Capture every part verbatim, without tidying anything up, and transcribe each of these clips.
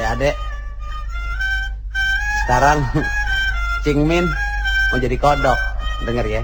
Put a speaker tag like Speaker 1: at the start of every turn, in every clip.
Speaker 1: Adek-adek, sekarang Cing Min mau jadi kodok, denger ya.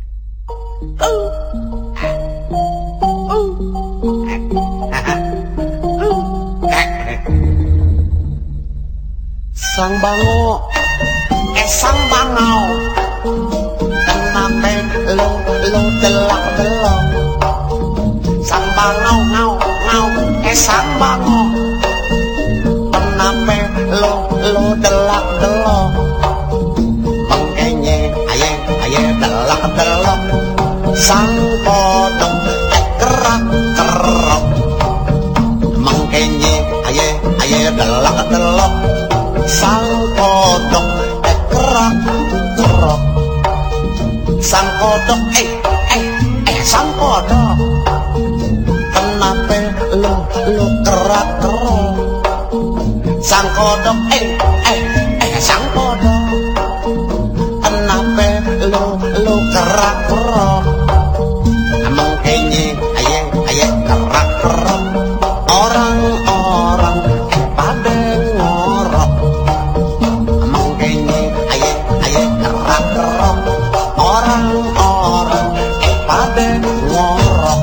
Speaker 1: Sang bango, eh sang bangau, kenapa lo lo delak delok? Sang bangau ngau ngau, eh sang bango, kenapa lo lo delak delok? Mengkenye aye aye delak delok, sang kodok eh kerak kerok. Mengkenye aye aye delak delok, sang kodok eh kerak kerok. Sang kodok eh eh eh sang kodok, kenapa lo lo kerak kerok? Sang kodok eh eh eh sang kodok, kenapa lo lo kerak kerok? Mengkenye aye aye kerak kerok, orang-orang eh pada ngorok. Mengkenye aye aye kerak kerok, orang-orang eh pada ngorok.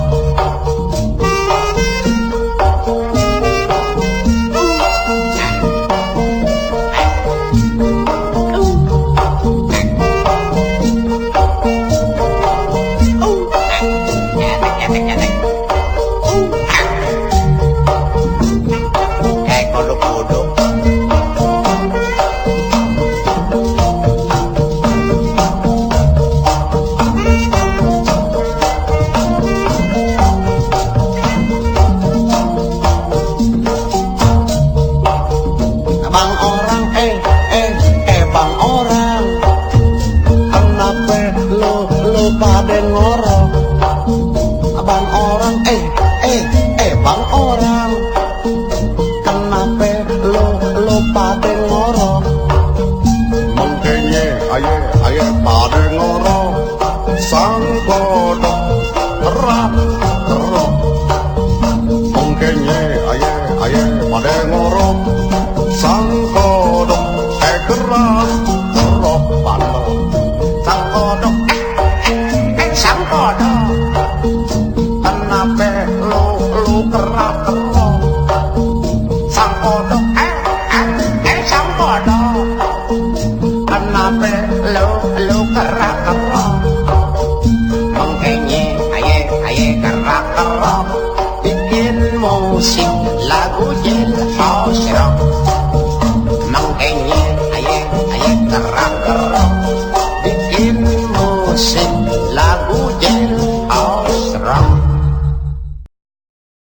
Speaker 1: Bang orang eh eh eh bang orang, kenapa lo lo pada ngorok? Bang orang eh eh eh bang orang, kenapa lo lo pada ngorok?
Speaker 2: Mengkenye aye aye pada ngorok, sang kodok kerak kerok. Mengkenye aye aye pada ngorok, sang kodok eh kerak kerok bandel.
Speaker 1: Sang kodok eh eh sang kodok, kenapa lo lo kerak kerok? Sang kodok eh eh eh sang kodok, kenapa lo lo kerak kerok? Mengkenye aye aye kerak kerok, bikin musik lagu jel house rock.